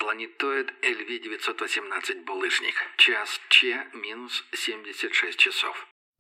Планетоид LV-918 «Булыжник». Час Ч минус 76 часов.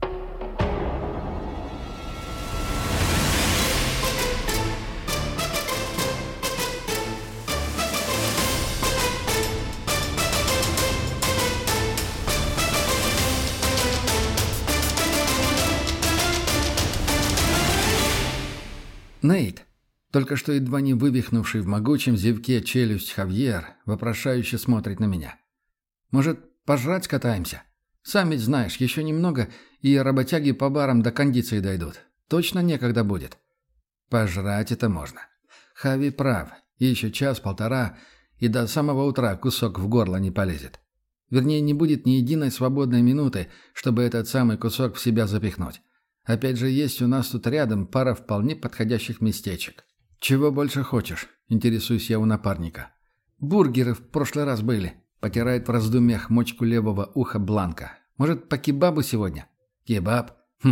Нейт, только что едва не вывихнувший в могучем зевке челюсть Хавьер, вопрошающе смотрит на меня. «Может, пожрать скатаемся? Сам ведь знаешь, еще немного, и работяги по барам до кондиции дойдут. Точно некогда будет». Пожрать это можно. Хави прав, и еще час-полтора, и до самого утра кусок в горло не полезет. Вернее, не будет ни единой свободной минуты, чтобы этот самый кусок в себя запихнуть. Опять же, есть у нас тут рядом пара вполне подходящих местечек. «Чего больше хочешь?» – интересуюсь я у напарника. «Бургеры в прошлый раз были», – потирает в раздумьях мочку левого уха Бланка. «Может, по кебабу сегодня?» «Кебаб?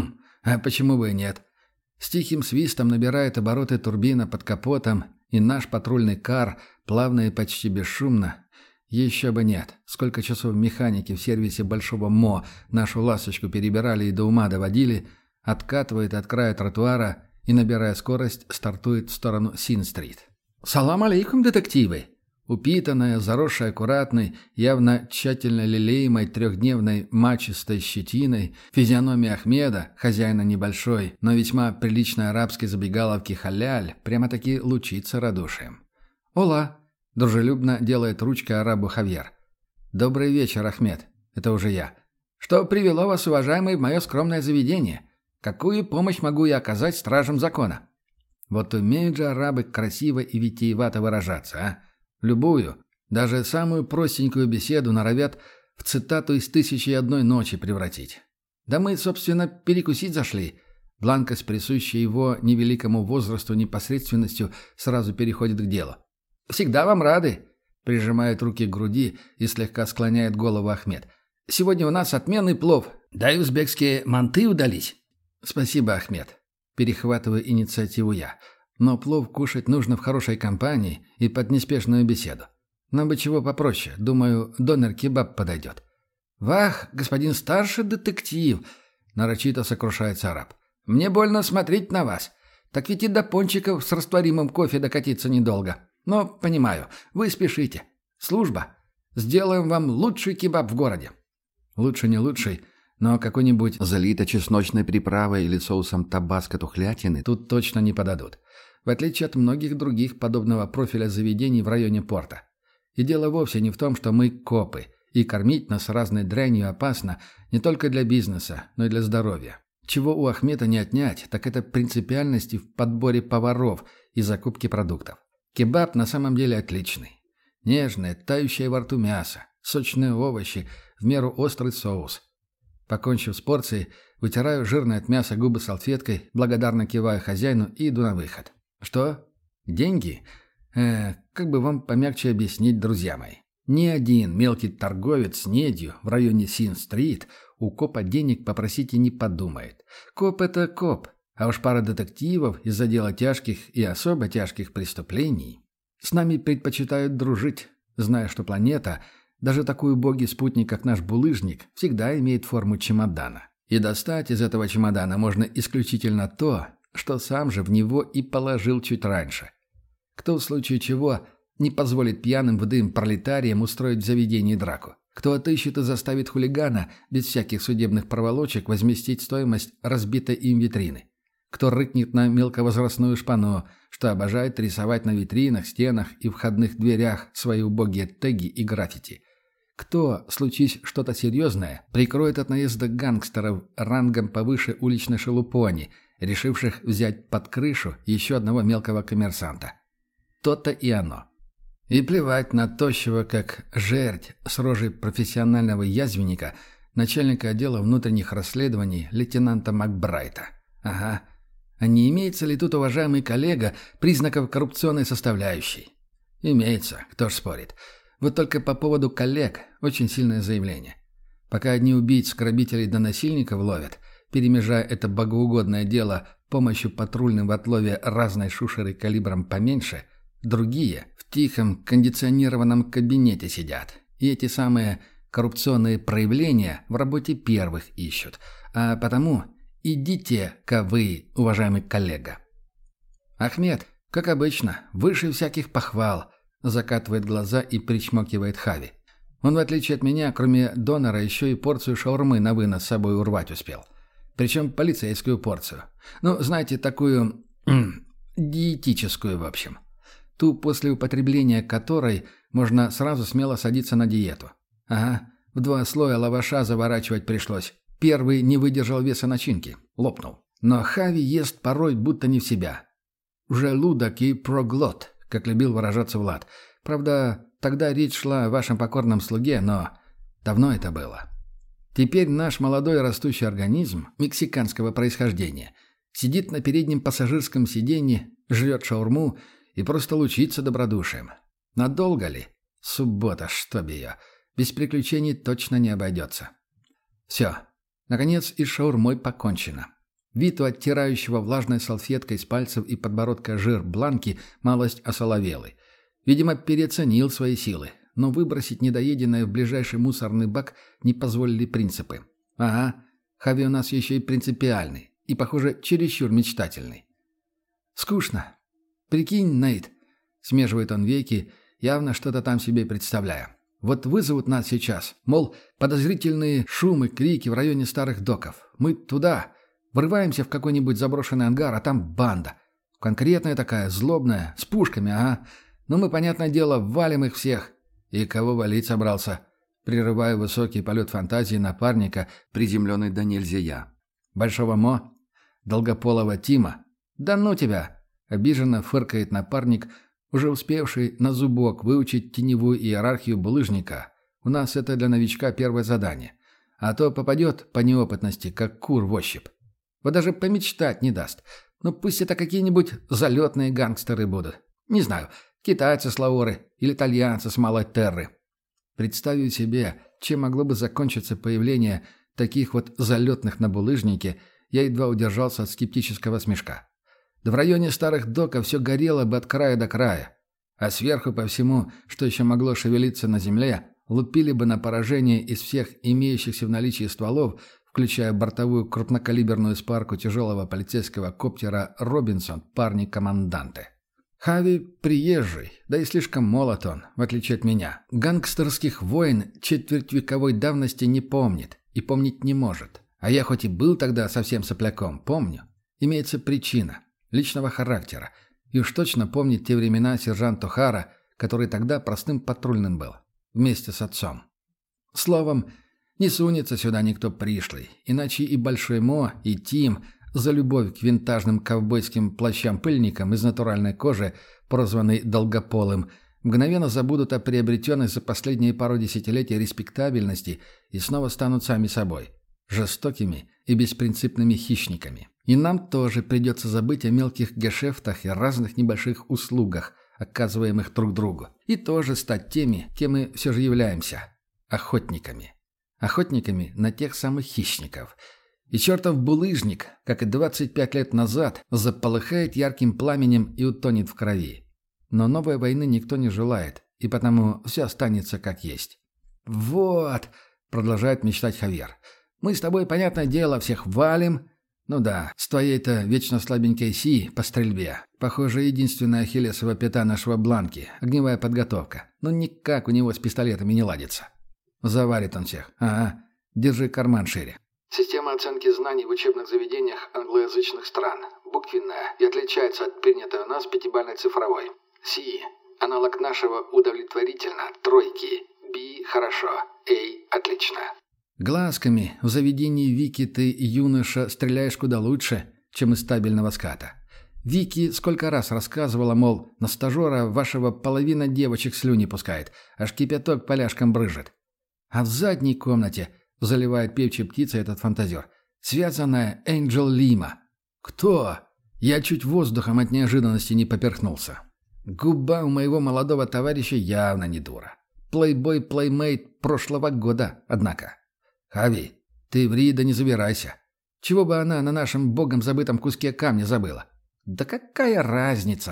А почему бы и нет?» С тихим свистом набирает обороты турбина под капотом, и наш патрульный кар, плавно и почти бесшумно. Еще бы нет. Сколько часов механики в сервисе Большого МО нашу ласточку перебирали и до ума доводили – откатывает от края тротуара и, набирая скорость, стартует в сторону Син-стрит. «Салам алейкум, детективы!» Упитанная, заросшая аккуратной, явно тщательно лелеемой трехдневной мачистой щетиной, физиономия Ахмеда, хозяина небольшой, но весьма приличной арабской забегаловки «Халяль», прямо-таки лучится радушием. «Ола!» – дружелюбно делает ручкой арабу Хавьер. «Добрый вечер, Ахмед. Это уже я. Что привело вас, уважаемый, в мое скромное заведение? Какую помощь могу я оказать стражам закона?» Вот умеют же арабы красиво и витиевато выражаться, а? Любую, даже самую простенькую беседу норовят в цитату из «1001 ночи» превратить. Да мы, собственно, перекусить зашли. Бланка с присущей его невеликому возрасту непосредственностью сразу переходит к делу. «Всегда вам рады», — прижимает руки к груди и слегка склоняет голову Ахмед. «Сегодня у нас отменный плов, да и узбекские манты удались». «Спасибо, Ахмед». Перехватываю инициативу я. Но плов кушать нужно в хорошей компании и под неспешную беседу. Нам бы чего попроще. Думаю, донер-кебаб подойдет. «Вах, господин старший детектив!» — нарочито сокрушается араб. «Мне больно смотреть на вас. Так ведь и до пончиков с растворимым кофе докатиться недолго. Но, понимаю, вы спешите. Служба. Сделаем вам лучший кебаб в городе». Лучше не лучший, но какой-нибудь залито-чесночной приправой или соусом табаско тухлятины тут точно не подадут. В отличие от многих других подобного профиля заведений в районе порта. И дело вовсе не в том, что мы копы, и кормить нас разной дрянью опасно не только для бизнеса, но и для здоровья. Чего у Ахмеда не отнять, так это принципиальности в подборе поваров и закупке продуктов. Кебаб на самом деле отличный. Нежное, тающее во рту мясо, сочные овощи, в меру острый соус. Покончив с порцией, вытираю жирное от мяса губы салфеткой, благодарно киваю хозяину и иду на выход. «Что? Деньги? Как бы вам помягче объяснить, друзья мои? Ни один мелкий торговец с недью в районе Син-стрит у копа денег попросить и не подумает. Коп – это коп, а уж пара детективов из-за дела тяжких и особо тяжких преступлений с нами предпочитают дружить, зная, что планета – даже такой убогий спутник, как наш булыжник, всегда имеет форму чемодана. И достать из этого чемодана можно исключительно то, что сам же в него и положил чуть раньше. Кто в случае чего не позволит пьяным вдым пролетариям устроить в заведении драку? Кто отыщет и заставит хулигана без всяких судебных проволочек возместить стоимость разбитой им витрины? Кто рыкнет на мелковозрастную шпану, что обожает рисовать на витринах, стенах и входных дверях свои убогие теги и граффити? Кто, случись что-то серьезное, прикроет от наезда гангстеров рангом повыше уличной шелупони, решивших взять под крышу еще одного мелкого коммерсанта? То-то и оно. И плевать на тощего, как жерть с рожей профессионального язвенника, начальника отдела внутренних расследований лейтенанта Макбрайта. Ага. А не имеется ли тут, уважаемый коллега, признаков коррупционной составляющей? Имеется, кто ж спорит. Вот только по поводу коллег очень сильное заявление. Пока одни убийц, грабителей да насильников ловят, перемежая это богоугодное дело помощью патрульным в отлове разной шушеры калибром поменьше, Другие в тихом кондиционированном кабинете сидят. И эти самые коррупционные проявления в работе первых ищут. А потому идите-ка вы, уважаемый коллега. Ахмед, как обычно, выше всяких похвал, закатывает глаза и причмокивает Хави. Он, в отличие от меня, кроме донора, еще и порцию шаурмы на вынос с собой урвать успел. Причем полицейскую порцию. Ну, знаете, такую... диетическую, в общем. Ту, после употребления которой можно сразу смело садиться на диету. Ага, в 2 слоя лаваша заворачивать пришлось. Первый не выдержал веса начинки. Лопнул. Но Хави ест порой будто не в себя. «Желудок и проглот», как любил выражаться Влад. Правда, тогда речь шла о вашем покорном слуге, но давно это было. Теперь наш молодой растущий организм мексиканского происхождения сидит на переднем пассажирском сиденье, жрет шаурму и просто лучится добродушием. Надолго ли? Суббота, чтоб ее. Без приключений точно не обойдется. Все. Наконец и с шаурмой покончено. Вид у оттирающего влажной салфеткой с пальцев и подбородка жир Бланки малость осоловелый. Видимо, переоценил свои силы, но выбросить недоеденное в ближайший мусорный бак не позволили принципы. Ага, Хави у нас еще и принципиальный, и, похоже, чересчур мечтательный. Скучно. Прикинь, Нейт, смеживает он веки, явно что-то там себе представляя. Вот вызовут нас сейчас, мол, подозрительные шумы, крики в районе старых доков. Мы туда, врываемся в какой-нибудь заброшенный ангар, а там банда. Конкретная такая, злобная, с пушками, ага. Но мы, понятное дело, валим их всех. И кого валить собрался? Прерываю высокий полет фантазии напарника, приземленный до нельзя я. Большого Мо? Долгополого Тима? Да ну тебя! Обиженно фыркает напарник, уже успевший на зубок выучить теневую иерархию булыжника. У нас это для новичка первое задание. А то попадет по неопытности, как кур в ощупь. Вот даже помечтать не даст. Ну пусть это какие-нибудь залетные гангстеры будут. Не знаю, китайцы с Лаоры или итальянцы с Малой Терры. Представив себе, чем могло бы закончиться появление таких вот залетных на булыжнике, я едва удержался от скептического смешка. Да в районе старых доков все горело бы от края до края. А сверху по всему, что еще могло шевелиться на земле, лупили бы на поражение из всех имеющихся в наличии стволов, включая бортовую крупнокалиберную спарку тяжелого полицейского коптера «Робинсон», парни-команданты. Хави приезжий, да и слишком молод он, в отличие от меня. Гангстерских войн четвертьвековой давности не помнит и помнить не может. А я хоть и был тогда совсем сопляком, помню. Имеется причина, личного характера. И уж точно помнит те времена сержант Охара, который тогда простым патрульным был, вместе с отцом. Словом, не сунется сюда никто пришлый, иначе и Большой Мо, и Тим за любовь к винтажным ковбойским плащам-пыльникам из натуральной кожи, прозванный Долгополым, мгновенно забудут о приобретенной за последние пару десятилетий респектабельности и снова станут сами собой, жестокими и беспринципными хищниками. И нам тоже придется забыть о мелких гешефтах и разных небольших услугах, оказываемых друг другу, и тоже стать теми, кем мы все же являемся – охотниками. Охотниками на тех самых хищников. И чертов булыжник, как и 25 лет назад, заполыхает ярким пламенем и утонет в крови. Но новой войны никто не желает, и потому все останется как есть. «Вот», — продолжает мечтать Хавьер, — «мы с тобой, понятное дело, всех валим. Ну да, с твоей-то вечно слабенькой Си по стрельбе. Похоже, единственная ахиллесова пята нашего Бланки — огневая подготовка. Но никак у него с пистолетами не ладится. Заварит он всех. Ага, держи карман шире». Система оценки знаний в учебных заведениях англоязычных стран. Буквенная и отличается от принятой у нас пятибалльной цифровой. Си. Аналог нашего удовлетворительно. Тройки. Би. Хорошо. Эй. Отлично. Глазками в заведении Вики ты, юноша, стреляешь куда лучше, чем из стабильного ската. Вики сколько раз рассказывала, мол, на стажера вашего половина девочек слюни пускает, аж кипяток поляшкам брызжет. А в задней комнате, заливает певчей птицей этот фантазер, связанная Энджел Лима. Кто? Я чуть воздухом от неожиданности не поперхнулся. Губа у моего молодого товарища явно не дура. Плейбой-плеймейт прошлого года, однако. Хави, ты ври да не забирайся. Чего бы она на нашем богом забытом куске камня забыла? Да какая разница?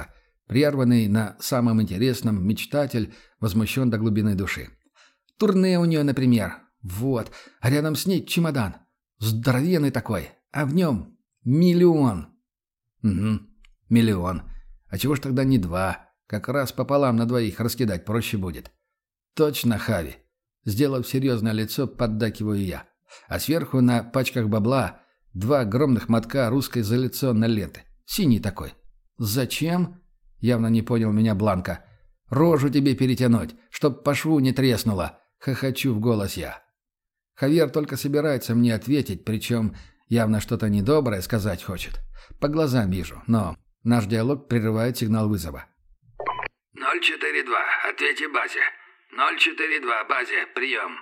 Прерванный на самом интересном мечтатель возмущен до глубины души. Турне у нее, например. Вот. А рядом с ней чемодан. Здоровенный такой. А в нем 1 000 000. Угу. 1 000 000. А чего ж тогда не 2? Как раз пополам на двоих раскидать проще будет. Точно, Хави. Сделав серьезное лицо, поддакиваю я. А сверху на пачках бабла 2 огромных мотка русской изоляционной ленты. Синий такой. Зачем? Явно не понял меня Бланка. Рожу тебе перетянуть, чтоб по шву не треснуло. Хохочу в голос я. Хавьер только собирается мне ответить, причем явно что-то недоброе сказать хочет. По глазам вижу, но наш диалог прерывает сигнал вызова. 042, ответьте базе. 042, базе, прием.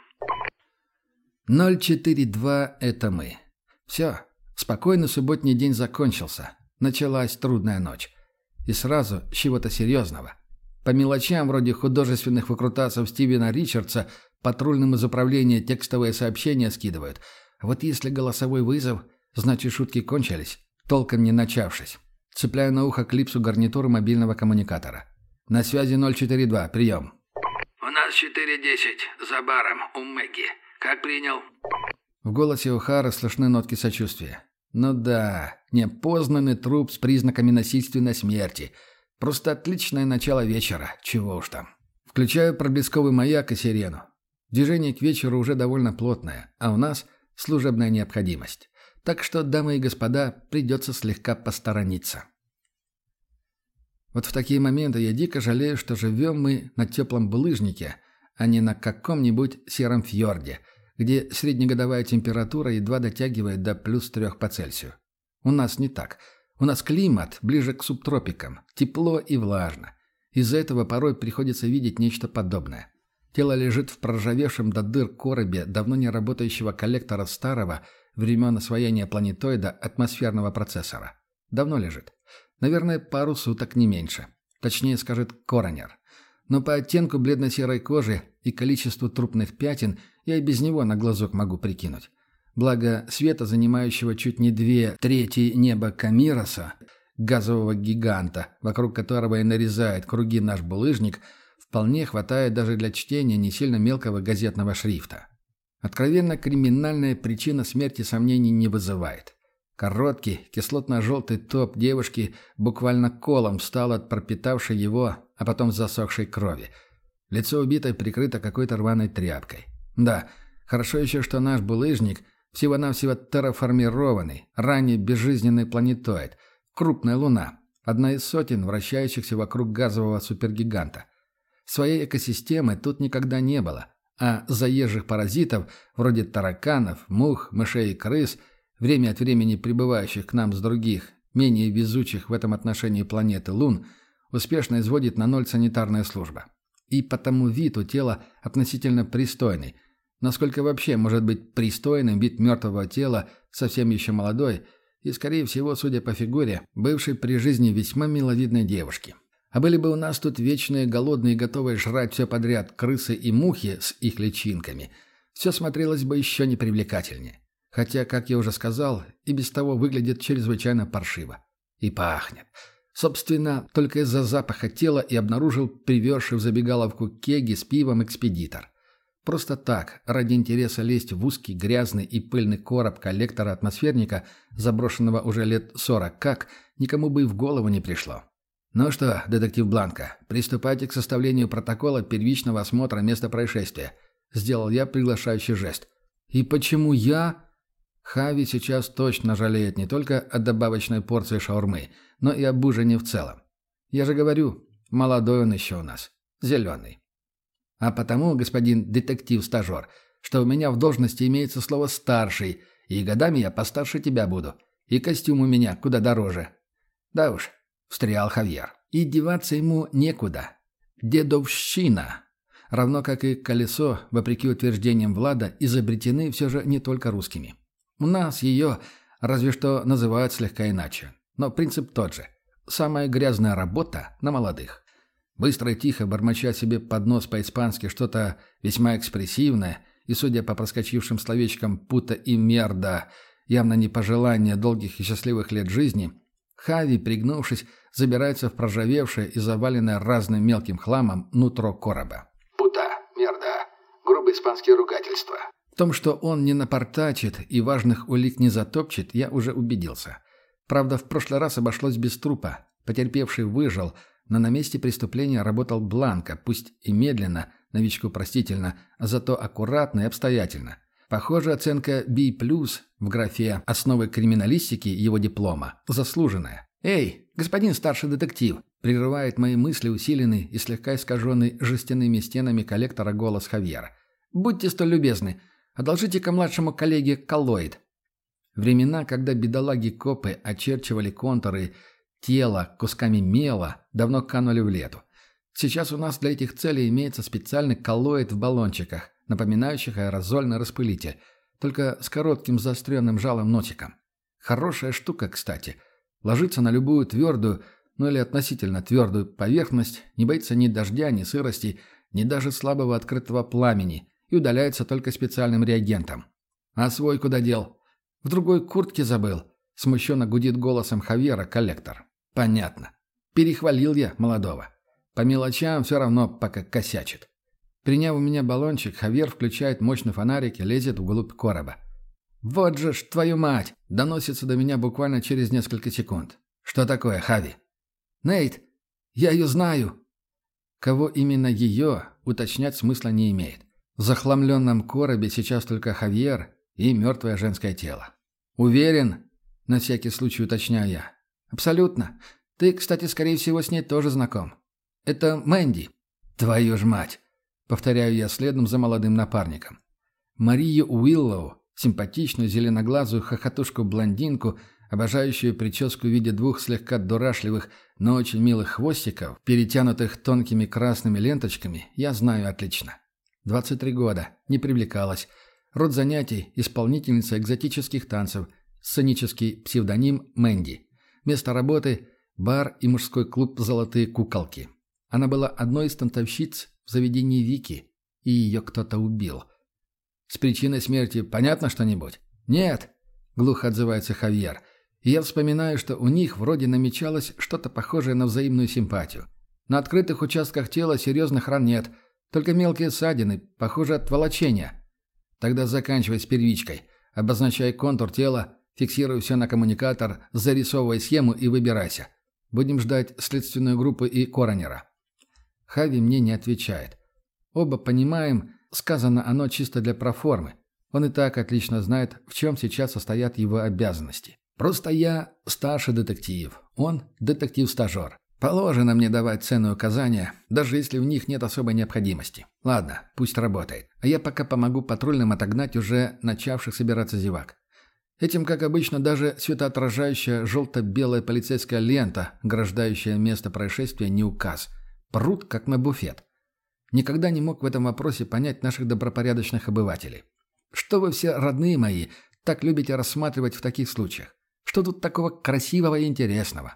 042 — это мы. Все, спокойный субботний день закончился. Началась трудная ночь. И сразу с чего-то серьезного. По мелочам вроде художественных выкрутасов Стивена Ричардса патрульным из управления текстовые сообщения скидывают. А вот если голосовой вызов, значит шутки кончились, толком не начавшись. Цепляю на ухо клипсу гарнитуры мобильного коммуникатора. На связи 042, прием. У нас 4:10, за баром, у Мэгги. Как принял? В голосе О'Хара слышны нотки сочувствия. Ну да, неопознанный труп с признаками насильственной смерти. Просто отличное начало вечера, чего уж там. Включаю проблесковый маяк и сирену. Движение к вечеру уже довольно плотное, а у нас служебная необходимость. Так что, дамы и господа, придется слегка посторониться. Вот в такие моменты я дико жалею, что живем мы на теплом булыжнике, а не на каком-нибудь сером фьорде, где среднегодовая температура едва дотягивает до +3 по Цельсию. У нас не так. У нас климат ближе к субтропикам, тепло и влажно. Из-за этого порой приходится видеть нечто подобное. Тело лежит в проржавевшем до дыр коробе давно не работающего коллектора старого, времен освоения планетоида, атмосферного процессора. Давно лежит. Наверное, пару суток не меньше. Точнее скажет коронер. Но по оттенку бледно-серой кожи и количеству трупных пятен я и без него на глазок могу прикинуть. Благо, света, занимающего чуть не 2/3 неба Камироса, газового гиганта, вокруг которого и нарезает круги наш булыжник, вполне хватает даже для чтения не сильно мелкого газетного шрифта. Откровенно криминальная причина смерти сомнений не вызывает. Короткий, кислотно-желтый топ девушки буквально колом встал от пропитавшей его, а потом засохшей крови. Лицо убитой прикрыто какой-то рваной тряпкой. Да, хорошо еще, что наш булыжник всего-навсего терраформированный, ранее безжизненный планетоид, крупная луна, одна из сотен вращающихся вокруг газового супергиганта. Своей экосистемы тут никогда не было, а заезжих паразитов, вроде тараканов, мух, мышей и крыс, время от времени прибывающих к нам с других, менее везучих в этом отношении планеты Лун, успешно изводит на ноль санитарная служба. И потому вид у тела относительно пристойный. Насколько вообще может быть пристойным вид мертвого тела, совсем еще молодой, и, скорее всего, судя по фигуре, бывшей при жизни весьма миловидной девушки. А были бы у нас тут вечные голодные, готовые жрать все подряд крысы и мухи с их личинками, все смотрелось бы еще непривлекательнее. Хотя, как я уже сказал, и без того выглядит чрезвычайно паршиво. И пахнет. Собственно, только из-за запаха тела и обнаружил привезший в забегаловку кеги с пивом экспедитор. Просто так, ради интереса лезть в узкий, грязный и пыльный короб коллектора-атмосферника, заброшенного уже лет 40 как, никому бы и в голову не пришло. «Ну что, детектив Бланко, приступайте к составлению протокола первичного осмотра места происшествия», — сделал я приглашающий жест. «И почему я?» Хави сейчас точно жалеет не только о добавочной порции шаурмы, но и об ужине в целом. Я же говорю, молодой он еще у нас, зеленый. А потому, господин детектив-стажер, что у меня в должности имеется слово «старший», и годами я постарше тебя буду, и костюм у меня куда дороже. Да уж, встрял Хавьер. И деваться ему некуда. Дедовщина. Равно как и колесо, вопреки утверждениям Влада, изобретены все же не только русскими. У нас ее разве что называют слегка иначе. Но принцип тот же. Самая грязная работа на молодых. Быстро и тихо, бормоча себе под нос по-испански что-то весьма экспрессивное, и, судя по проскочившим словечкам «пута» и «мерда», явно не пожелание долгих и счастливых лет жизни, Хави, пригнувшись, забирается в проржавевшее и заваленное разным мелким хламом нутро короба. Пута, мерда. Грубые испанские ругательства. В том, что он не напортачит и важных улик не затопчет, я уже убедился. Правда, в прошлый раз обошлось без трупа. Потерпевший выжил, но на месте преступления работал Бланко, пусть и медленно, новичку простительно, а зато аккуратно и обстоятельно. Похоже, оценка B+, в графе «Основы криминалистики» его диплома заслуженная. «Эй, господин старший детектив!» – прерывает мои мысли усиленный и слегка искаженный жестяными стенами коллектора голос Хавьера. «Будьте столь любезны, одолжите-ка младшему коллеге коллоид». Времена, когда бедолаги-копы очерчивали контуры тела кусками мела, давно канули в лету. Сейчас у нас для этих целей имеется специальный коллоид в баллончиках, напоминающих аэрозольный распылитель, только с коротким заостренным жалом-носиком. Хорошая штука, кстати. Ложится на любую твердую, ну или относительно твердую поверхность, не боится ни дождя, ни сырости, ни даже слабого открытого пламени и удаляется только специальным реагентом. А свой куда дел? В другой куртке забыл. Смущенно гудит голосом Хавьера коллектор. Понятно. Перехвалил я молодого. По мелочам все равно пока косячит. Приняв у меня баллончик, Хавьер включает мощный фонарик и лезет вглубь короба. «Вот же ж твою мать!» – доносится до меня буквально через несколько секунд. «Что такое, Хави?» «Нейт, я ее знаю!» Кого именно ее, уточнять смысла не имеет. В захламленном коробе сейчас только Хавьер и мертвое женское тело. «Уверен?» – на всякий случай уточняю я. «Абсолютно. Ты, кстати, скорее всего, с ней тоже знаком. Это Мэнди». «Твою ж мать!» – повторяю я следом за молодым напарником. Марию Уиллоу, симпатичную зеленоглазую хохотушку-блондинку, обожающую прическу в виде двух слегка дурашливых, но очень милых хвостиков, перетянутых тонкими красными ленточками, я знаю отлично. 23 года, не привлекалась. Род занятий – исполнительница экзотических танцев, сценический псевдоним Мэнди. Место работы – бар и мужской клуб «Золотые куколки». Она была одной из танцовщиц в заведении Вики, и ее кто-то убил. «С причиной смерти понятно что-нибудь?» «Нет», – глухо отзывается Хавьер. И я вспоминаю, что у них вроде намечалось что-то похожее на взаимную симпатию. На открытых участках тела серьезных ран нет, только мелкие ссадины, похоже, от волочения. Тогда заканчивай с первичкой, обозначай контур тела, фиксируй все на коммуникатор, зарисовывай схему и выбирайся. Будем ждать следственную группу и коронера. Хави мне не отвечает. Оба понимаем, сказано оно чисто для проформы. Он и так отлично знает, в чем сейчас состоят его обязанности. Просто я старший детектив, он детектив-стажер. Положено мне давать ценные указания, даже если в них нет особой необходимости. Ладно, пусть работает. А я пока помогу патрульным отогнать уже начавших собираться зевак. Этим, как обычно, даже светоотражающая желто-белая полицейская лента, ограждающая место происшествия, не указ. Прут, как на буфет. Никогда не мог в этом вопросе понять наших добропорядочных обывателей. Что вы все, родные мои, так любите рассматривать в таких случаях? Что тут такого красивого и интересного?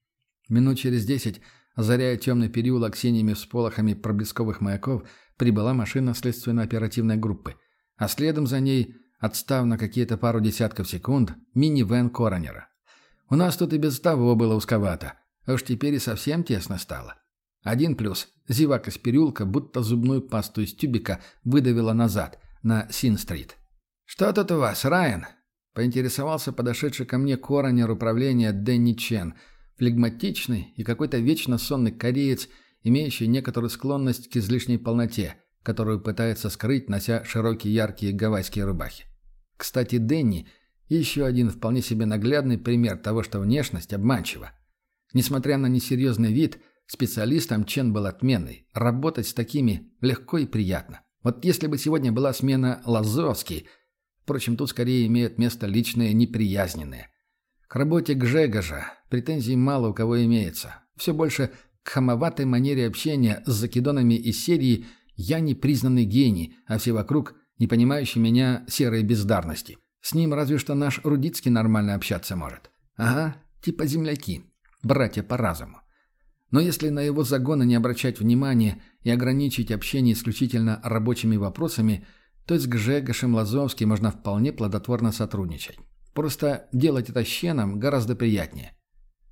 Минут через 10, озаряя темный переулок синими всполохами проблесковых маяков, прибыла машина следственно-оперативной группы, а следом за ней, отстав на какие-то пару десятков секунд, мини-вэн коронера. У нас тут и без того было узковато, а уж теперь и совсем тесно стало. Один плюс – зевак из переулка, будто зубную пасту из тюбика, выдавила назад, на Син-стрит. «Что тут у вас, Райан?» – поинтересовался подошедший ко мне коронер управления Дэнни Чен – флегматичный и какой-то вечно сонный кореец, имеющий некоторую склонность к излишней полноте, которую пытается скрыть, нося широкие яркие гавайские рубахи. Кстати, Дэнни – еще один вполне себе наглядный пример того, что внешность обманчива. Несмотря на несерьезный вид, специалистом Чен был отменный. Работать с такими легко и приятно. Вот если бы сегодня была смена Лазовский, впрочем, тут скорее имеют место личные неприязненные. К работе Гжегожа претензий мало у кого имеется. Все больше к хамоватой манере общения с закидонами из серии «Я не признанный гений», а все вокруг не понимающие меня серой бездарности. С ним разве что наш Рудицкий нормально общаться может. Ага, типа земляки, братья по разуму. Но если на его загоны не обращать внимания и ограничить общение исключительно рабочими вопросами, то с Гжегошем Лазовским можно вполне плодотворно сотрудничать. Просто делать это с Ченом гораздо приятнее.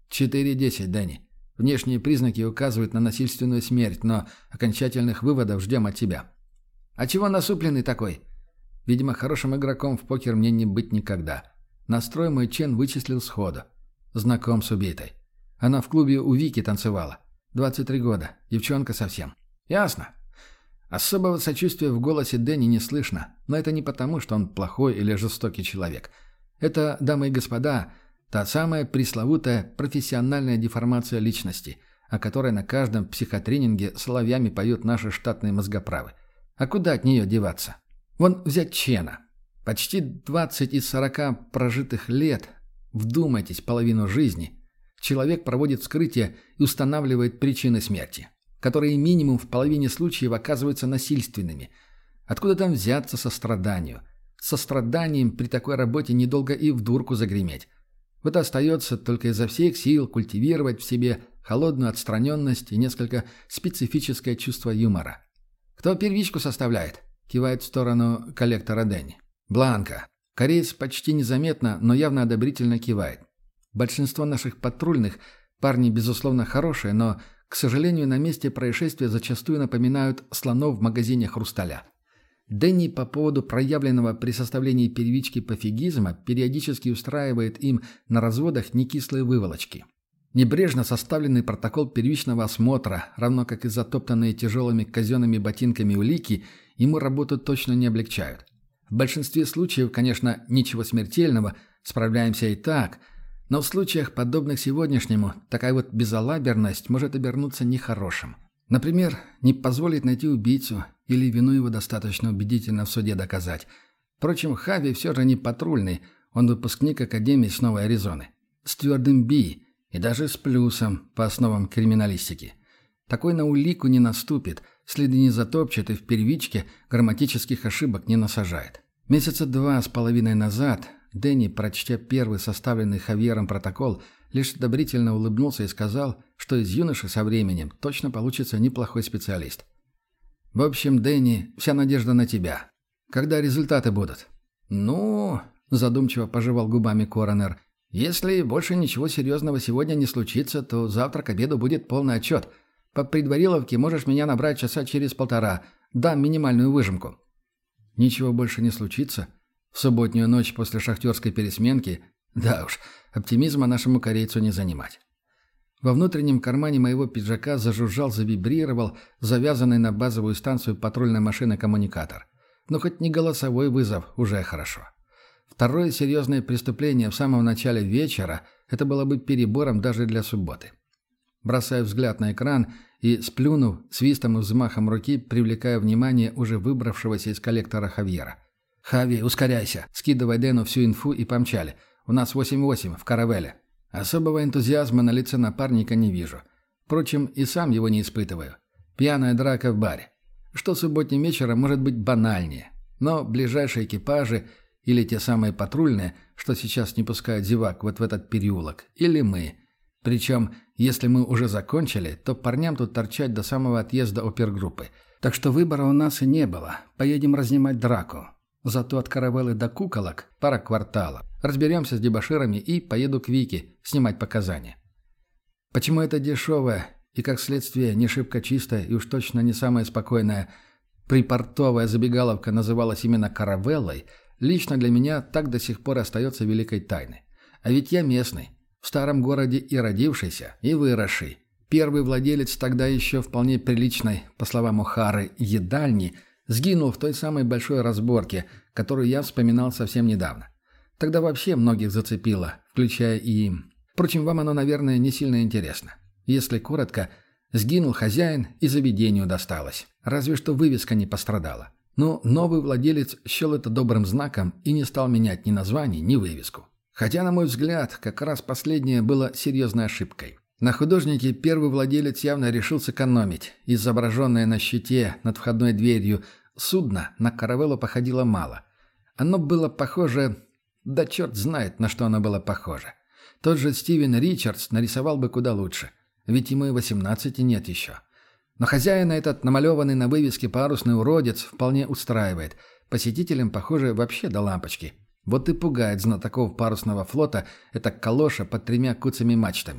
4:10, Дэнни. Внешние признаки указывают на насильственную смерть, но окончательных выводов ждем от тебя». «А чего насупленный такой?» Видимо, хорошим игроком в покер мне не быть никогда. Настрой мой Чен вычислил сходу. Знаком с убитой. Она в клубе у Вики танцевала. 23 года. Девчонка совсем. «Ясно». Особого сочувствия в голосе Дэнни не слышно, но это не потому, что он плохой или жестокий человек. Это, дамы и господа, та самая пресловутая профессиональная деформация личности, о которой на каждом психотренинге соловьями поют наши штатные мозгоправы. А куда от нее деваться? Вон взять Чена. Почти 20 из 40 прожитых лет, вдумайтесь, половину жизни, человек проводит вскрытие и устанавливает причины смерти, которые минимум в половине случаев оказываются насильственными. Откуда там взяться состраданию? С состраданием при такой работе недолго и в дурку загреметь. Вот остается только изо всех сил культивировать в себе холодную отстраненность и несколько специфическое чувство юмора. «Кто первичку составляет?» — кивает в сторону коллектора Дэнни. «Бланка». Кореец почти незаметно, но явно одобрительно кивает. Большинство наших патрульных парни, безусловно, хорошие, но, к сожалению, на месте происшествия зачастую напоминают слонов в магазине «Хрусталя». Дэнни по поводу проявленного при составлении первички пофигизма периодически устраивает им на разводах некислые выволочки. Небрежно составленный протокол первичного осмотра, равно как и затоптанные тяжелыми казенными ботинками улики, ему работу точно не облегчают. В большинстве случаев, конечно, ничего смертельного, справляемся и так, но в случаях, подобных сегодняшнему, такая вот безалаберность может обернуться нехорошим. Например, не позволить найти убийцу или вину его достаточно убедительно в суде доказать. Впрочем, Хави все же не патрульный, он выпускник Академии с Новой Аризоны. С твердым «Би» и даже с плюсом по основам криминалистики. Такой на улику не наступит, следы не затопчет и в первичке грамматических ошибок не насажает. Месяца 2,5 назад Дэнни, прочтя первый составленный Хавьером протокол, лишь одобрительно улыбнулся и сказал, что из юноши со временем точно получится неплохой специалист. «В общем, Дэнни, вся надежда на тебя. Когда результаты будут?» «Ну...» – задумчиво пожевал губами коронер. «Если больше ничего серьезного сегодня не случится, то завтра к обеду будет полный отчет. По предвариловке можешь меня набрать часа через 1,5. Дам минимальную выжимку». «Ничего больше не случится? В субботнюю ночь после шахтерской пересменки? Да уж, оптимизма нашему корейцу не занимать». Во внутреннем кармане моего пиджака зажужжал, завибрировал завязанный на базовую станцию патрульной машины коммуникатор. Но хоть не голосовой вызов, уже хорошо. Второе серьезное преступление в самом начале вечера – это было бы перебором даже для субботы. Бросаю взгляд на экран и, сплюнув, свистом и взмахом руки, привлекаю внимание уже выбравшегося из коллектора Хавьера. «Хави, ускоряйся!» Скидывай Дэну всю инфу и помчали. «У нас 8:08 в Каравелле». Особого энтузиазма на лице напарника не вижу. Впрочем, и сам его не испытываю. Пьяная драка в баре. Что субботним вечером может быть банальнее. Но ближайшие экипажи или те самые патрульные, что сейчас не пускают зевак вот в этот переулок, или мы. Причем, если мы уже закончили, то парням тут торчать до самого отъезда опергруппы. Так что выбора у нас и не было. Поедем разнимать драку. Зато от Каравеллы до Куколок пара кварталов. Разберемся с дебоширами и поеду к Вике снимать показания. Почему это дешевая и, как следствие, не шибко чистая и уж точно не самая спокойная припортовая забегаловка называлась именно Каравеллой, лично для меня так до сих пор остается великой тайной. А ведь я местный, в старом городе и родившийся, и выросший. Первый владелец тогда еще вполне приличной, по словам Охары, едальни, сгинул в той самой большой разборке, которую я вспоминал совсем недавно. Тогда вообще многих зацепило, включая и... Впрочем, вам оно, наверное, не сильно интересно. Если коротко, сгинул хозяин и заведению досталось. Разве что вывеска не пострадала. Но новый владелец счел это добрым знаком и не стал менять ни название, ни вывеску. Хотя, на мой взгляд, как раз последнее было серьезной ошибкой. На художнике первый владелец явно решил сэкономить. Изображенное на щите над входной дверью судно на Каравеллу походило мало. Оно было похоже... Да черт знает, на что оно было похоже. Тот же Стивен Ричардс нарисовал бы куда лучше. Ведь ему и 18 нет еще. Но хозяина этот намалеванный на вывеске парусный уродец вполне устраивает. Посетителям, похоже, вообще до лампочки. Вот и пугает знатоков парусного флота эта калоша под 3 куцами мачтами.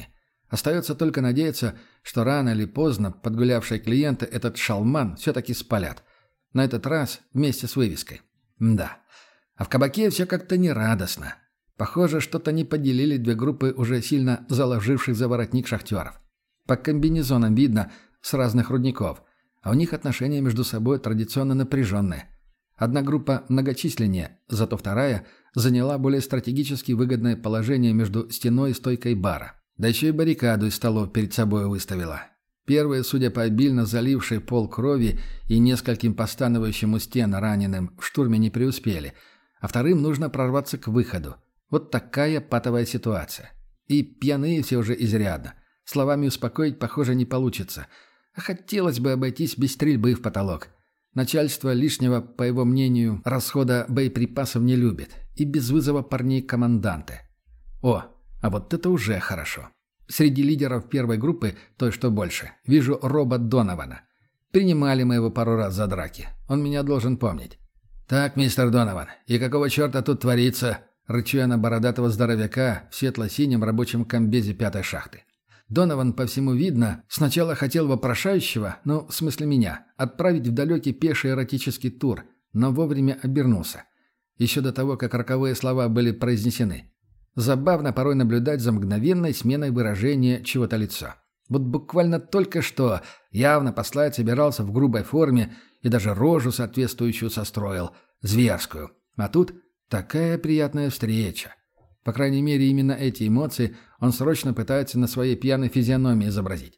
Остается только надеяться, что рано или поздно подгулявшие клиенты этот шалман все-таки спалят. На этот раз вместе с вывеской. Да. А в кабаке все как-то нерадостно. Похоже, что-то не поделили две группы уже сильно заложивших за воротник шахтеров. По комбинезонам видно, с разных рудников, а у них отношения между собой традиционно напряженные. Одна группа многочисленнее, зато вторая заняла более стратегически выгодное положение между стеной и стойкой бара. Да еще и баррикаду из столов перед собой выставила. Первые, судя по обильно залившей пол крови и нескольким постановающим у стен раненым, в штурме не преуспели, а вторым нужно прорваться к выходу. Вот такая патовая ситуация. И пьяные все уже изрядно. Словами успокоить, похоже, не получится. А хотелось бы обойтись без стрельбы в потолок. Начальство лишнего, по его мнению, расхода боеприпасов не любит. И без вызова парней команданты. О, а вот это уже хорошо. Среди лидеров первой группы, той что больше, вижу робот Донована. Принимали мы его пару раз за драки. Он меня должен помнить. «Так, мистер Донован, и какого черта тут творится?» Рычу я на бородатого здоровяка в светло-синем рабочем комбезе пятой шахты. Донован, по всему видно, сначала хотел вопрошающего, ну, в смысле меня, отправить в далекий пеший эротический тур, но вовремя обернулся. Еще до того, как роковые слова были произнесены. Забавно порой наблюдать за мгновенной сменой выражения чего-то лица. Вот буквально только что явно послать собирался в грубой форме и даже рожу соответствующую состроил, зверскую. А тут такая приятная встреча. По крайней мере, именно эти эмоции он срочно пытается на своей пьяной физиономии изобразить.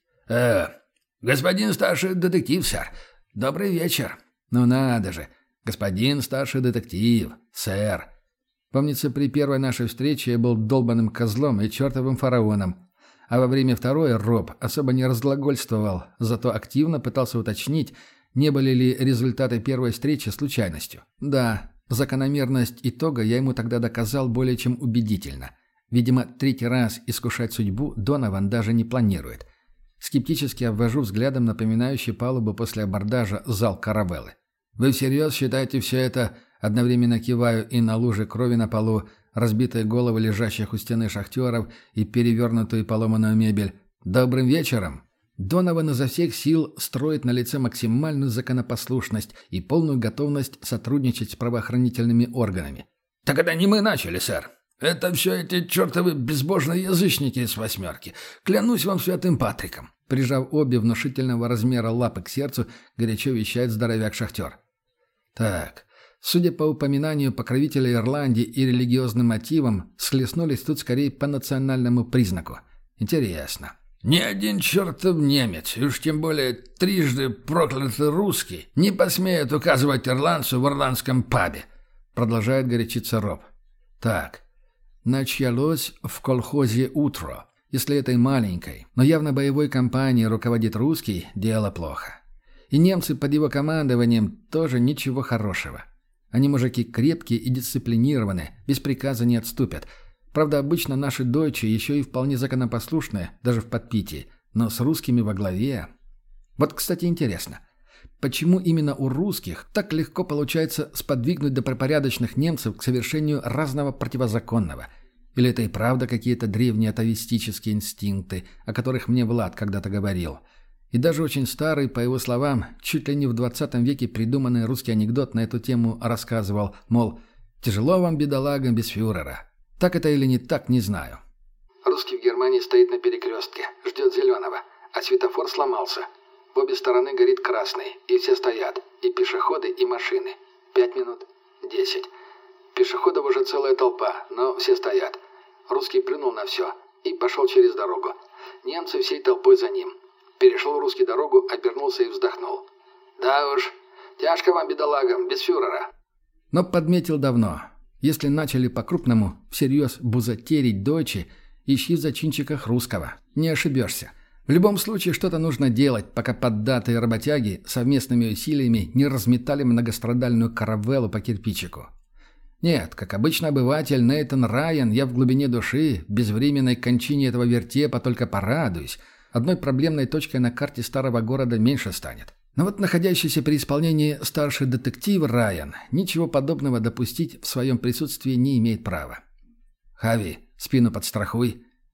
«Господин старший детектив, сэр. Добрый вечер». «Ну надо же. Господин старший детектив, сэр». Помнится, при первой нашей встрече я был долбаным козлом и чертовым фараоном. А во время второй Роб особо не разглагольствовал, зато активно пытался уточнить, не были ли результаты первой встречи случайностью. Да, закономерность итога я ему тогда доказал более чем убедительно. Видимо, третий раз искушать судьбу Донован даже не планирует. Скептически обвожу взглядом напоминающий палубу после абордажа зал каравеллы. «Вы всерьез считаете все это?» Одновременно киваю и на луже крови на полу, разбитые головы лежащих у стены шахтеров и перевернутую и поломанную мебель. «Добрым вечером!» Донован изо всех сил строит на лице максимальную законопослушность и полную готовность сотрудничать с правоохранительными органами. «Так это не мы начали, сэр. Это все эти чертовы безбожные язычники из «восьмерки». Клянусь вам святым Патриком!» Прижав обе внушительного размера лапы к сердцу, горячо вещает здоровяк-шахтер. «Так...» Судя по упоминанию покровителя Ирландии и религиозным мотивам, схлестнулись тут скорее по национальному признаку. Интересно. «Ни один чертов немец, и уж тем более трижды проклятый русский, не посмеет указывать ирландцу в ирландском пабе», продолжает горячиться Роб. «Так, началось в колхозе утро. Если этой маленькой, но явно боевой компанией руководит русский, дело плохо. И немцы под его командованием тоже ничего хорошего. Они мужики крепкие и дисциплинированные, без приказа не отступят. Правда, обычно наши дойчи еще и вполне законопослушные, даже в подпитии, но с русскими во главе. Вот, кстати, интересно, почему именно у русских так легко получается сподвигнуть добропорядочных немцев к совершению разного противозаконного? Или это и правда какие-то древние атовистические инстинкты, о которых мне Влад когда-то говорил? И даже очень старый, по его словам, чуть ли не в 20 веке придуманный русский анекдот на эту тему рассказывал, мол, «Тяжело вам, бедолагам, без фюрера». Так это или не так, не знаю. Русский в Германии стоит на перекрестке, ждет зеленого, а светофор сломался. В обе стороны горит красный, и все стоят, и пешеходы, и машины. 5 минут, 10. Пешеходов уже целая толпа, но все стоят. Русский плюнул на все и пошел через дорогу. Немцы всей толпой за ним. Перешел русский дорогу, обернулся и вздохнул. «Да уж, тяжко вам, бедолагам, без фюрера». Но подметил давно. Если начали по-крупному всерьез бузатерить дойчи, ищи в зачинчиках русского. Не ошибешься. В любом случае что-то нужно делать, пока поддатые работяги совместными усилиями не разметали многострадальную каравеллу по кирпичику. Нет, как обычный обыватель Нейтан Райан, я в глубине души, безвременной кончине этого вертепа только порадуюсь. Одной проблемной точкой на карте старого города меньше станет. Но вот находящийся при исполнении старший детектив Райан ничего подобного допустить в своем присутствии не имеет права. «Хави, спину подстрахуй».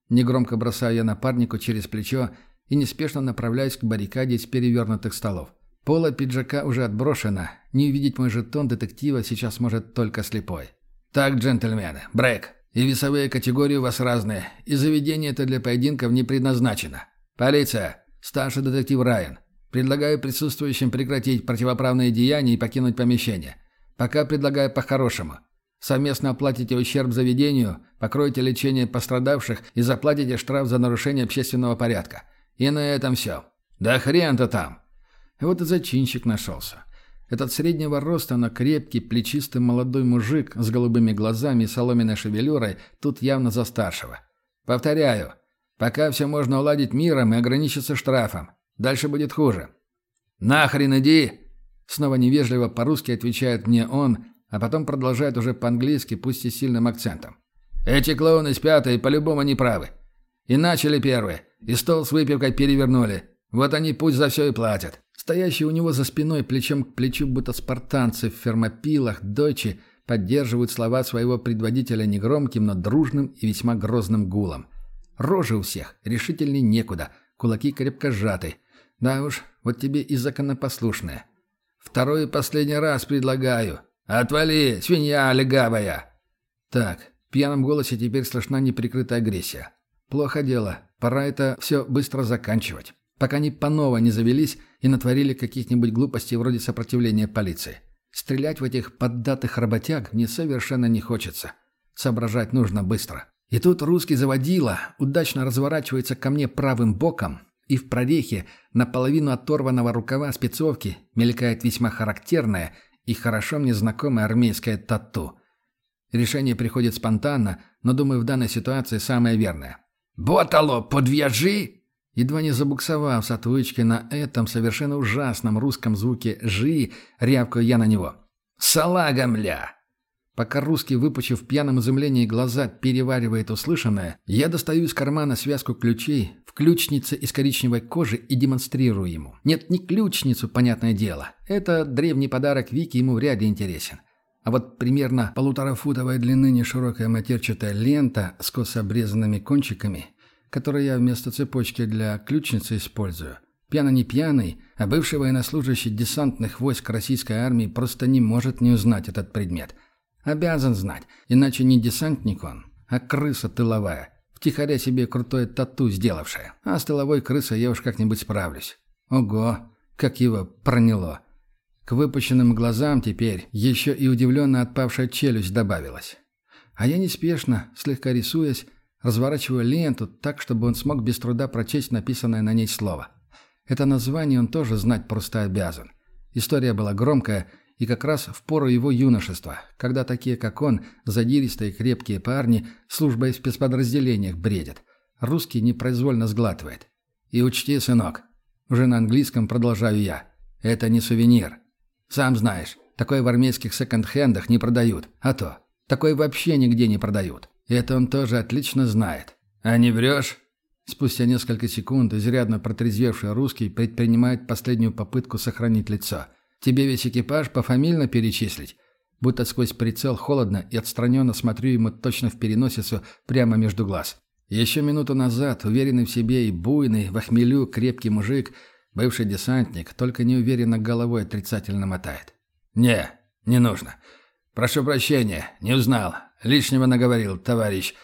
Негромко бросаю я напарнику через плечо и неспешно направляюсь к баррикаде из перевернутых столов. Поло пиджака уже отброшено. Не увидеть мой жетон детектива сейчас может только слепой. «Так, джентльмены, брейк. И весовые категории у вас разные, и заведение это для поединков не предназначено. Полиция, старший детектив Райан. Предлагаю присутствующим прекратить противоправные деяния и покинуть помещение. Пока предлагаю по-хорошему. Совместно оплатите ущерб заведению, покроете лечение пострадавших и заплатите штраф за нарушение общественного порядка. И на этом все. Да хрен-то там!» Вот и зачинщик нашелся. Этот среднего роста, но крепкий, плечистый молодой мужик с голубыми глазами и соломенной шевелюрой тут явно за старшего. Повторяю, пока все можно уладить миром и ограничиться штрафом. Дальше будет хуже. «Нахрен иди!» Снова невежливо по-русски отвечает мне он, а потом продолжает уже по-английски, пусть и с сильным акцентом. «Эти клоуны спят и по-любому не правы. И начали первые, и стол с выпивкой перевернули. Вот они пусть за все и платят». Стоящие у него за спиной плечом к плечу, будто спартанцы в фермопилах, дойчи, поддерживают слова своего предводителя негромким, но дружным и весьма грозным гулом. Рожи у всех, решительней некуда, кулаки крепко сжаты. Да уж, вот тебе и законопослушные. «Второй и последний раз предлагаю. Отвали, свинья легавая!» Так, в пьяном голосе теперь слышна неприкрытая агрессия. Плохо дело, пора это все быстро заканчивать. Пока они по новой не завелись и натворили каких-нибудь глупостей вроде сопротивления полиции. Стрелять в этих поддатых работяг мне совершенно не хочется. Соображать нужно быстро. И тут русский заводила удачно разворачивается ко мне правым боком, и в прорехе наполовину оторванного рукава спецовки мелькает весьма характерное и хорошо мне знакомое армейское тату. Решение приходит спонтанно, но, думаю, в данной ситуации самое верное. «Ботало, подвяжи!» Едва не забуксовав с отвычкой на этом совершенно ужасном русском звуке «жи», рявкаю я на него. «Салага, мля!» Пока русский, выпучив в пьяном изумлении глаза, переваривает услышанное, я достаю из кармана связку ключей в ключнице из коричневой кожи и демонстрирую ему. Нет, не ключницу, понятное дело. Это древний подарок Вики ему вряд ли интересен. А вот примерно 1,5-футовой длины неширокая матерчатая лента с косо обрезанными кончиками, которую я вместо цепочки для ключницы использую. Пьяно не пьяный, а бывший военнослужащий десантных войск российской армии просто не может не узнать этот предмет. Обязан знать, иначе не десантник он, а крыса тыловая, втихаря себе крутое тату сделавшая. А с тыловой крысой я уж как-нибудь справлюсь. Ого, как его проняло. К выпущенным глазам теперь еще и удивленно отпавшая челюсть добавилась. А я неспешно, слегка рисуясь, разворачиваю ленту так, чтобы он смог без труда прочесть написанное на ней слово. Это название он тоже знать просто обязан. История была громкая и как раз в пору его юношества, когда такие, как он, задиристые крепкие парни, службой в спецподразделениях бредят. Русский непроизвольно сглатывает. «И учти, сынок», уже на английском продолжаю я, «это не сувенир. Сам знаешь, такое в армейских секонд-хендах не продают, а то, такое вообще нигде не продают. И это он тоже отлично знает. А не врешь?» Спустя несколько секунд изрядно протрезвевший русский предпринимает последнюю попытку сохранить лицо. «Тебе весь экипаж пофамильно перечислить?» Будто сквозь прицел холодно и отстраненно смотрю ему точно в переносицу прямо между глаз. Еще минуту назад, уверенный в себе и буйный, в хмелю крепкий мужик, бывший десантник, только неуверенно головой отрицательно мотает. Не нужно. Прошу прощения, не узнал. Лишнего наговорил, товарищ.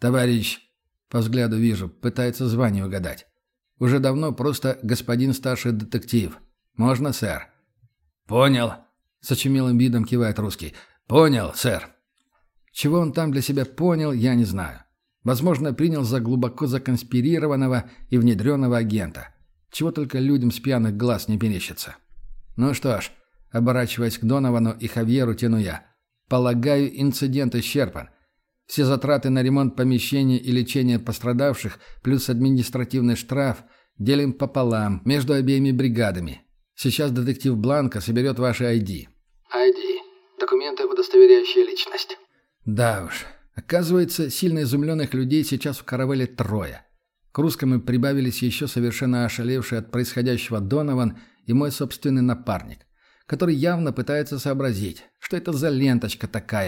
По взгляду вижу, пытается звание угадать. Уже давно просто господин старший детектив. Можно, сэр?» «Понял», — с очумелым видом кивает русский. «Понял, сэр». Чего он там для себя понял, я не знаю. Возможно, принял за глубоко законспирированного и внедренного агента. Чего только людям с пьяных глаз не мерещится. «Ну что ж», — оборачиваясь к Доновану и Хавьеру, тяну я. «Полагаю, инцидент исчерпан. Все затраты на ремонт помещений и лечение пострадавших, плюс административный штраф, делим пополам между обеими бригадами. Сейчас детектив Бланко соберет ваши ID». ID. Документы, удостоверяющие личность. Да уж. Оказывается, сильно изумленных людей сейчас в каравеле трое. К русскому прибавились еще совершенно ошалевший от происходящего Донован и мой собственный напарник, который явно пытается сообразить, что это за ленточка такая,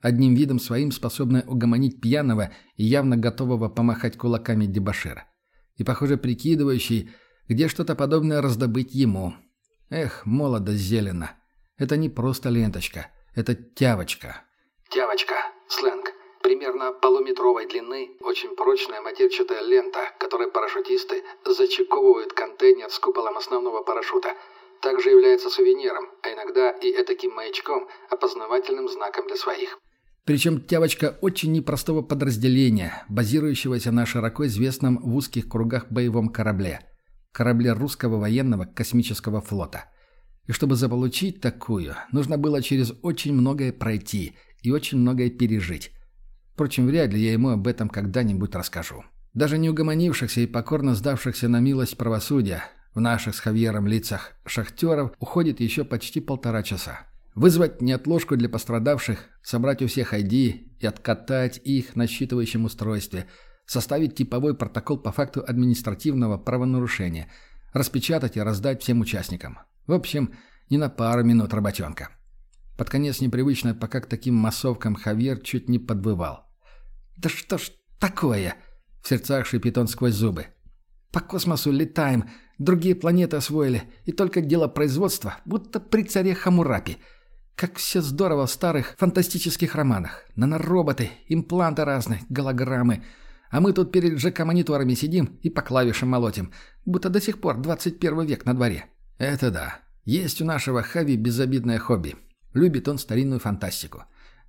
одним видом своим способная угомонить пьяного и явно готового помахать кулаками дебошира. И, похоже, прикидывающий, где что-то подобное раздобыть ему. Эх, молодо зелено. Это не просто ленточка, это тявочка. Тявочка. Сленг. Примерно полуметровой длины, очень прочная матерчатая лента, которой парашютисты зачековывают контейнер с куполом основного парашюта. Также является сувениром, а иногда и этаким маячком, опознавательным знаком для своих. Причем тявочка очень непростого подразделения, базирующегося на широко известном в узких кругах боевом корабле. Корабле русского военного космического флота. И чтобы заполучить такую, нужно было через очень многое пройти и очень многое пережить. Впрочем, вряд ли я ему об этом когда-нибудь расскажу. Даже не угомонившихся и покорно сдавшихся на милость правосудия в наших с Хавьером лицах шахтеров уходит еще почти 1,5 часа. Вызвать неотложку для пострадавших, собрать у всех ID и откатать их на считывающем устройстве, составить типовой протокол по факту административного правонарушения, распечатать и раздать всем участникам. В общем, не на пару минут работенка. Под конец непривычно, пока к таким массовкам Хавьер чуть не подвывал. «Да что ж такое?» — в сердцах шипит он сквозь зубы. «По космосу летаем, другие планеты освоили, и только дело производства, будто при царе Хаммурапи. Как все здорово в старых фантастических романах. Нанороботы, импланты разные, голограммы. А мы тут перед ЖК-мониторами сидим и по клавишам молотим, будто до сих пор 21 век на дворе». Это да. Есть у нашего Хави безобидное хобби. Любит он старинную фантастику.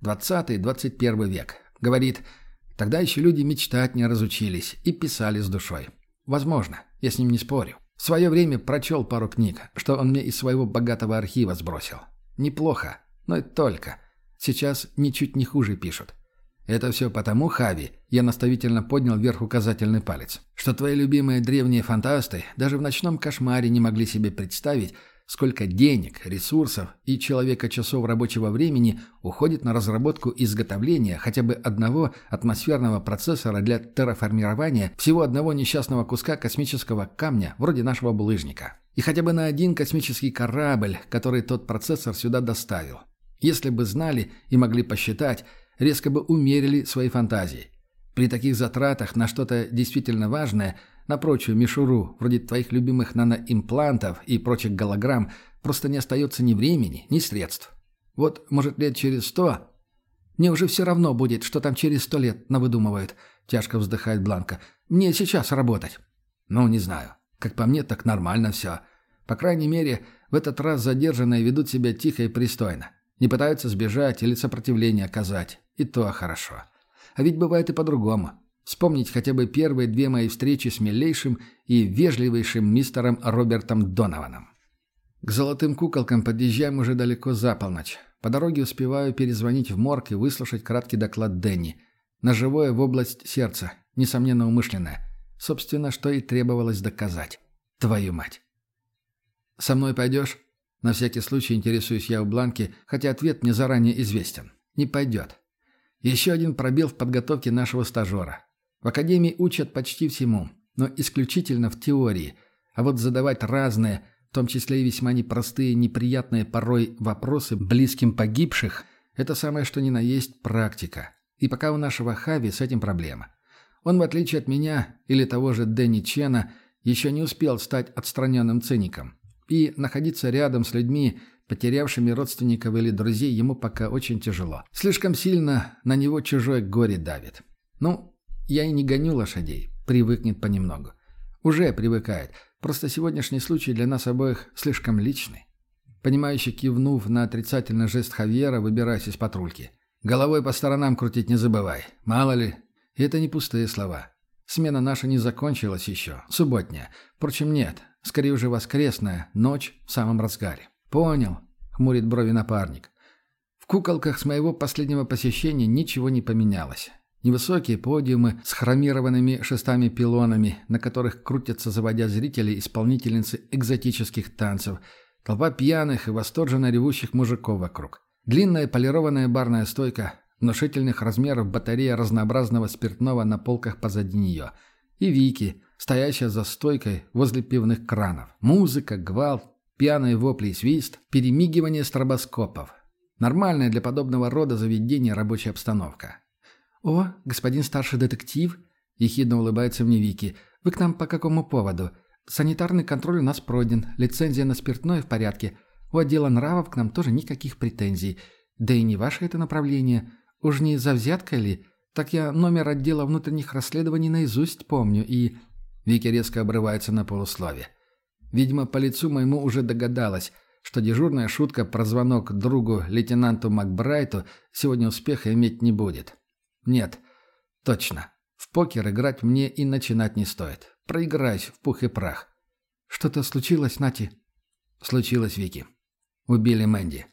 20-21 век. Говорит, тогда еще люди мечтать не разучились и писали с душой. Возможно, я с ним не спорю. В свое время прочел пару книг, что он мне из своего богатого архива сбросил. Неплохо, но и только. Сейчас ничуть не хуже пишут. Это все потому, Хави, я наставительно поднял вверх указательный палец, что твои любимые древние фантасты даже в ночном кошмаре не могли себе представить, сколько денег, ресурсов и человека-часов рабочего времени уходит на разработку и изготовление хотя бы одного атмосферного процессора для терраформирования всего одного несчастного куска космического камня вроде нашего булыжника. И хотя бы на один космический корабль, который тот процессор сюда доставил. Если бы знали и могли посчитать, резко бы умерили свои фантазии. При таких затратах на что-то действительно важное, на прочую мишуру, вроде твоих любимых наноимплантов и прочих голограмм, просто не остается ни времени, ни средств. Вот, может, лет через 100... Мне уже все равно будет, что там через 100 лет навыдумывают, тяжко вздыхает Бланка. Мне сейчас работать. Ну, не знаю. Как по мне, так нормально все. По крайней мере, в этот раз задержанные ведут себя тихо и пристойно. Не пытаются сбежать или сопротивление оказать. И то хорошо. А ведь бывает и по-другому. Вспомнить хотя бы первые 2 мои встречи с милейшим и вежливейшим мистером Робертом Донованом. К золотым куколкам подъезжаем уже далеко за полночь. По дороге успеваю перезвонить в морг и выслушать краткий доклад Дэнни. Ножевое в область сердца, несомненно умышленное. Собственно, что и требовалось доказать. Твою мать. «Со мной пойдешь?» На всякий случай интересуюсь я у Бланки, хотя ответ мне заранее известен. Не пойдет. Еще один пробел в подготовке нашего стажера. В академии учат почти всему, но исключительно в теории. А вот задавать разные, в том числе и весьма непростые, неприятные порой вопросы близким погибших, это самое что ни на есть практика. И пока у нашего Хави с этим проблема. Он, в отличие от меня или того же Дэнни Чена, еще не успел стать отстраненным циником. И находиться рядом с людьми, потерявшими родственников или друзей, ему пока очень тяжело. Слишком сильно на него чужое горе давит. Ну, я и не гоню лошадей, привыкнет понемногу. Уже привыкает, просто сегодняшний случай для нас обоих слишком личный. Понимающе кивнув на отрицательный жест Хавьера, выбираюсь из патрульки. Головой по сторонам крутить не забывай, мало ли. И это не пустые слова. Смена наша не закончилась еще, субботняя. Впрочем, нет, скорее уже воскресная, ночь в самом разгаре. «Понял», — хмурит брови напарник. В куколках с моего последнего посещения ничего не поменялось. Невысокие подиумы с хромированными шестами-пилонами, на которых крутятся, заводя зрителей, исполнительницы экзотических танцев, толпа пьяных и восторженно ревущих мужиков вокруг. Длинная полированная барная стойка, внушительных размеров батарея разнообразного спиртного на полках позади нее. И Вики, стоящая за стойкой возле пивных кранов. Музыка, гвалт, пьяные вопли и свист, перемигивание стробоскопов. Нормальная для подобного рода заведения рабочая обстановка. «О, господин старший детектив», — ехидно улыбается мне Вики, — «вы к нам по какому поводу? Санитарный контроль у нас пройден, лицензия на спиртное в порядке. У отдела нравов к нам тоже никаких претензий. Да и не ваше это направление. Уж не за взяткой ли? Так я номер отдела внутренних расследований наизусть помню и...» Вики резко обрывается на полуслове. Видимо, по лицу моему уже догадалась, что дежурная шутка про звонок другу лейтенанту Макбрайту сегодня успеха иметь не будет. Нет, точно. В покер играть мне и начинать не стоит. Проиграюсь в пух и прах. «Что-то случилось, Нати?» «Случилось, Вики. Убили Мэнди».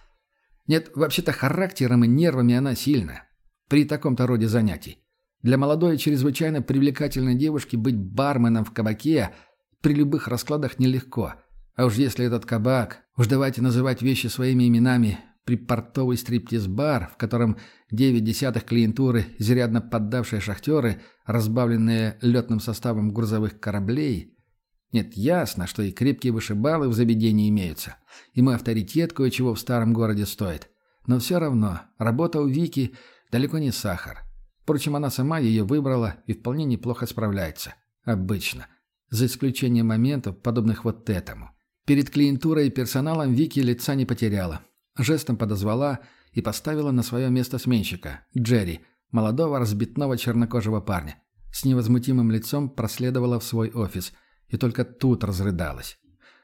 Нет, вообще-то характером и нервами она сильна. При таком-то роде занятий. Для молодой и чрезвычайно привлекательной девушки быть барменом в кабаке при любых раскладах нелегко. А уж если этот кабак, уж давайте называть вещи своими именами, припортовый стриптиз-бар, в котором 9 десятых клиентуры, изрядно поддавшие шахтеры, разбавленные летным составом грузовых кораблей. Нет, ясно, что и крепкие вышибалы в заведении имеются, и мой авторитет кое-чего в старом городе стоит. Но все равно, работа у Вики далеко не сахар. Впрочем, она сама ее выбрала и вполне неплохо справляется. Обычно. За исключением моментов, подобных вот этому. Перед клиентурой и персоналом Вики лица не потеряла. Жестом подозвала и поставила на свое место сменщика, Джерри, молодого разбитного чернокожего парня. С невозмутимым лицом проследовала в свой офис и только тут разрыдалась.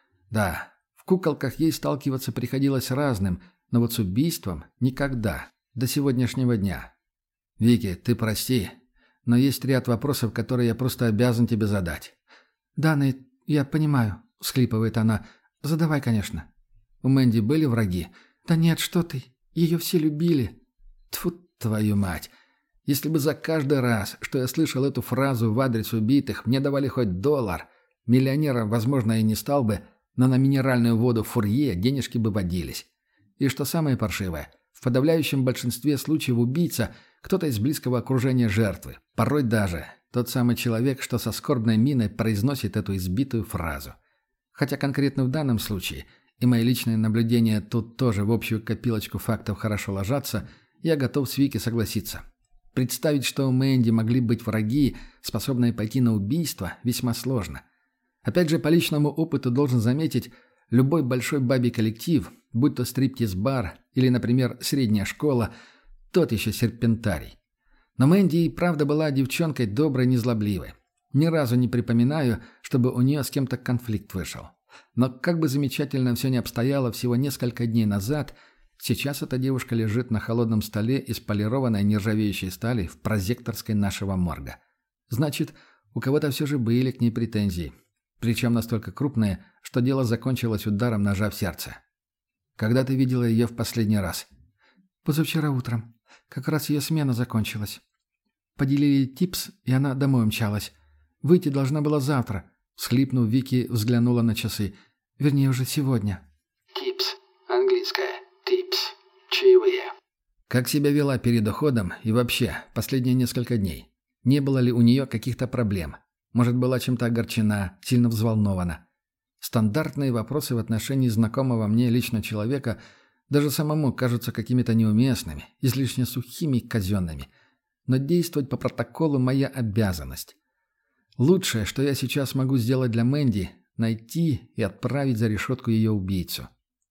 Да, в куколках ей сталкиваться приходилось разным, но вот с убийством никогда, до сегодняшнего дня. «Вики, ты прости, но есть ряд вопросов, которые я просто обязан тебе задать». «Да, Нейт, я понимаю», — всхлипывает она. «Задавай, конечно». «У Мэнди были враги?» «Да нет, что ты. Ее все любили». Тьфу, твою мать. Если бы за каждый раз, что я слышал эту фразу в адрес убитых, мне давали хоть $1, миллионером, возможно, и не стал бы, но на минеральную воду Фурье денежки бы водились. И что самое паршивое, в подавляющем большинстве случаев убийца – кто-то из близкого окружения жертвы. Порой даже тот самый человек, что со скорбной миной произносит эту избитую фразу. Хотя конкретно в данном случае, и мои личные наблюдения тут тоже в общую копилочку фактов хорошо ложатся, я готов с Вики согласиться. Представить, что у Мэнди могли быть враги, способные пойти на убийство, весьма сложно. Опять же, по личному опыту должен заметить, любой большой бабий коллектив, будь то стриптиз-бар или, например, средняя школа – тот еще серпентарий. Но Мэнди и правда была девчонкой доброй, незлобливой. Ни разу не припоминаю, чтобы у нее с кем-то конфликт вышел. Но как бы замечательно все не обстояло всего несколько дней назад, сейчас эта девушка лежит на холодном столе из полированной нержавеющей стали в прозекторской нашего морга. Значит, у кого-то все же были к ней претензии. Причем настолько крупные, что дело закончилось ударом ножа в сердце. «Когда ты видела ее в последний раз?» «Позавчера утром. Как раз ее смена закончилась. Поделили типс, и она домой умчалась. Выйти должна была завтра». Всхлипнув, Вики взглянула на часы. Вернее, уже сегодня. Типс. Английское. Типс. Чаевые. Как себя вела перед уходом и вообще последние несколько дней? Не было ли у нее каких-то проблем? Может, была чем-то огорчена, сильно взволнована? Стандартные вопросы в отношении знакомого мне лично человека даже самому кажутся какими-то неуместными, излишне сухими и казенными. Но действовать по протоколу – моя обязанность. Лучшее, что я сейчас могу сделать для Мэнди – найти и отправить за решетку ее убийцу.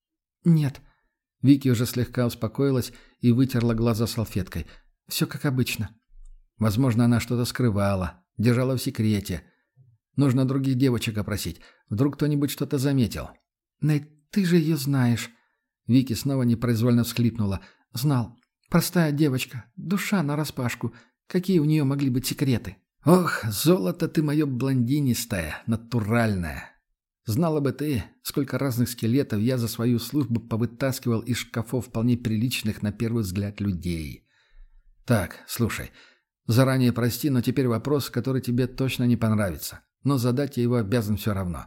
«Нет». Вики уже слегка успокоилась и вытерла глаза салфеткой. «Все как обычно». Возможно, она что-то скрывала, держала в секрете. Нужно других девочек опросить. Вдруг кто-нибудь что-то заметил. «Нейт, ты же ее знаешь». Вики снова непроизвольно всхлипнула. «Знал. Простая девочка. Душа нараспашку. Какие у нее могли быть секреты?» «Ох, золото ты мое блондинистое, натуральное. Знала бы ты, сколько разных скелетов я за свою службу повытаскивал из шкафов вполне приличных на первый взгляд людей. Так, слушай, заранее прости, но теперь вопрос, который тебе точно не понравится. Но задать я его обязан все равно.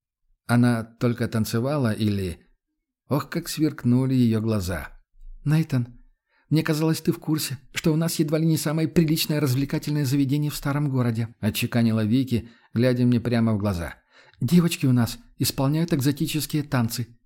Она только танцевала или...» Ох, как сверкнули ее глаза. «Нейтан, мне казалось, ты в курсе, что у нас едва ли не самое приличное развлекательное заведение в старом городе», отчеканила Вики, глядя мне прямо в глаза. «Девочки у нас исполняют экзотические танцы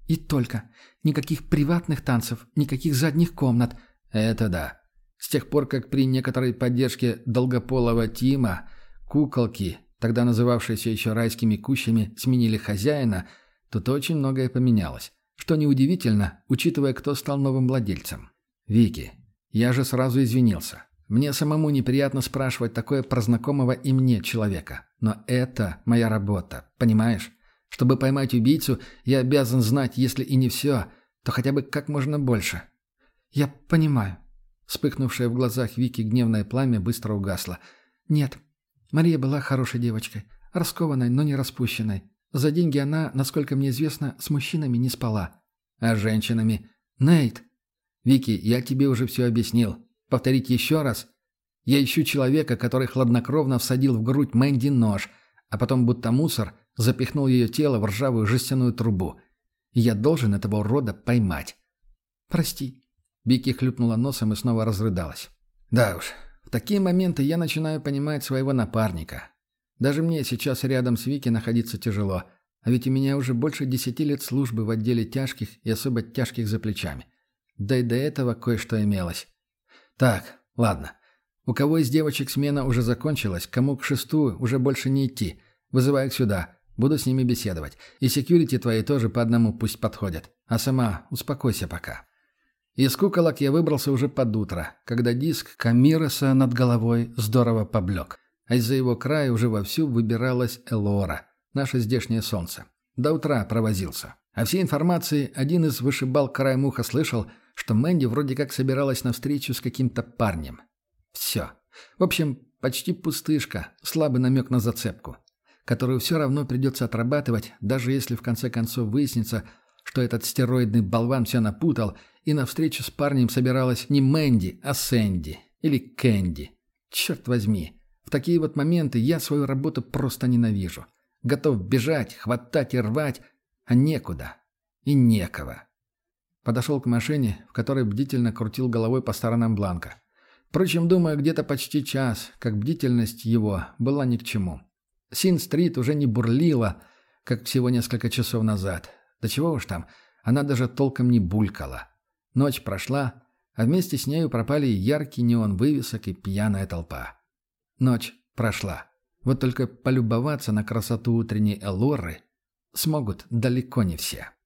И только. Никаких приватных танцев, никаких задних комнат. Это да. С тех пор, как при некоторой поддержке долгополого Тима куколки, тогда называвшиеся еще райскими кущами, сменили хозяина, тут очень многое поменялось. Что неудивительно, учитывая, кто стал новым владельцем. «Вики, я же сразу извинился. Мне самому неприятно спрашивать такое про знакомого и мне человека. Но это моя работа, понимаешь? Чтобы поймать убийцу, я обязан знать, если и не все, то хотя бы как можно больше». «Я понимаю». Вспыхнувшее в глазах Вики гневное пламя быстро угасло. «Нет, Мария была хорошей девочкой, раскованной, но не распущенной. За деньги она, насколько мне известно, с мужчинами не спала». «А с женщинами?» «Нейт!» «Вики, я тебе уже все объяснил. Повторить еще раз? Я ищу человека, который хладнокровно всадил в грудь Мэнди нож, а потом, будто мусор, запихнул ее тело в ржавую жестяную трубу. И я должен этого урода поймать». «Прости». Вики хлюпнула носом и снова разрыдалась. «Да уж, в такие моменты я начинаю понимать своего напарника. Даже мне сейчас рядом с Вики находиться тяжело, а ведь у меня уже больше 10 лет службы в отделе тяжких и особо тяжких за плечами. Да и до этого кое-что имелось. Так, ладно. У кого из девочек смена уже закончилась, кому к шесту уже больше не идти. Вызывай их сюда. Буду с ними беседовать. И секьюрити твои тоже по одному пусть подходят. А сама успокойся пока». Из куколок я выбрался уже под утро, когда диск Камироса над головой здорово поблек. А из-за его края уже вовсю выбиралась Элора, наше здешнее солнце. До утра провозился. А всей информации один из вышибал краем уха слышал, что Мэнди вроде как собиралась на встречу с каким-то парнем. Все. В общем, почти пустышка, слабый намек на зацепку, которую все равно придется отрабатывать, даже если в конце концов выяснится, что этот стероидный болван все напутал, и на встречу с парнем собиралась не Мэнди, а Сэнди. Или Кэнди. Черт возьми, в такие вот моменты я свою работу просто ненавижу. Готов бежать, хватать и рвать, а некуда. И некого. Подошел к машине, в которой бдительно крутил головой по сторонам Бланка. Впрочем, думаю, где-то почти час, как бдительность его была ни к чему. Син-стрит уже не бурлила, как всего несколько часов назад. Да чего уж там, она даже толком не булькала. Ночь прошла, а вместе с нею пропали яркий неон вывесок и пьяная толпа. Ночь прошла. Вот только полюбоваться на красоту утренней Элоры смогут далеко не все.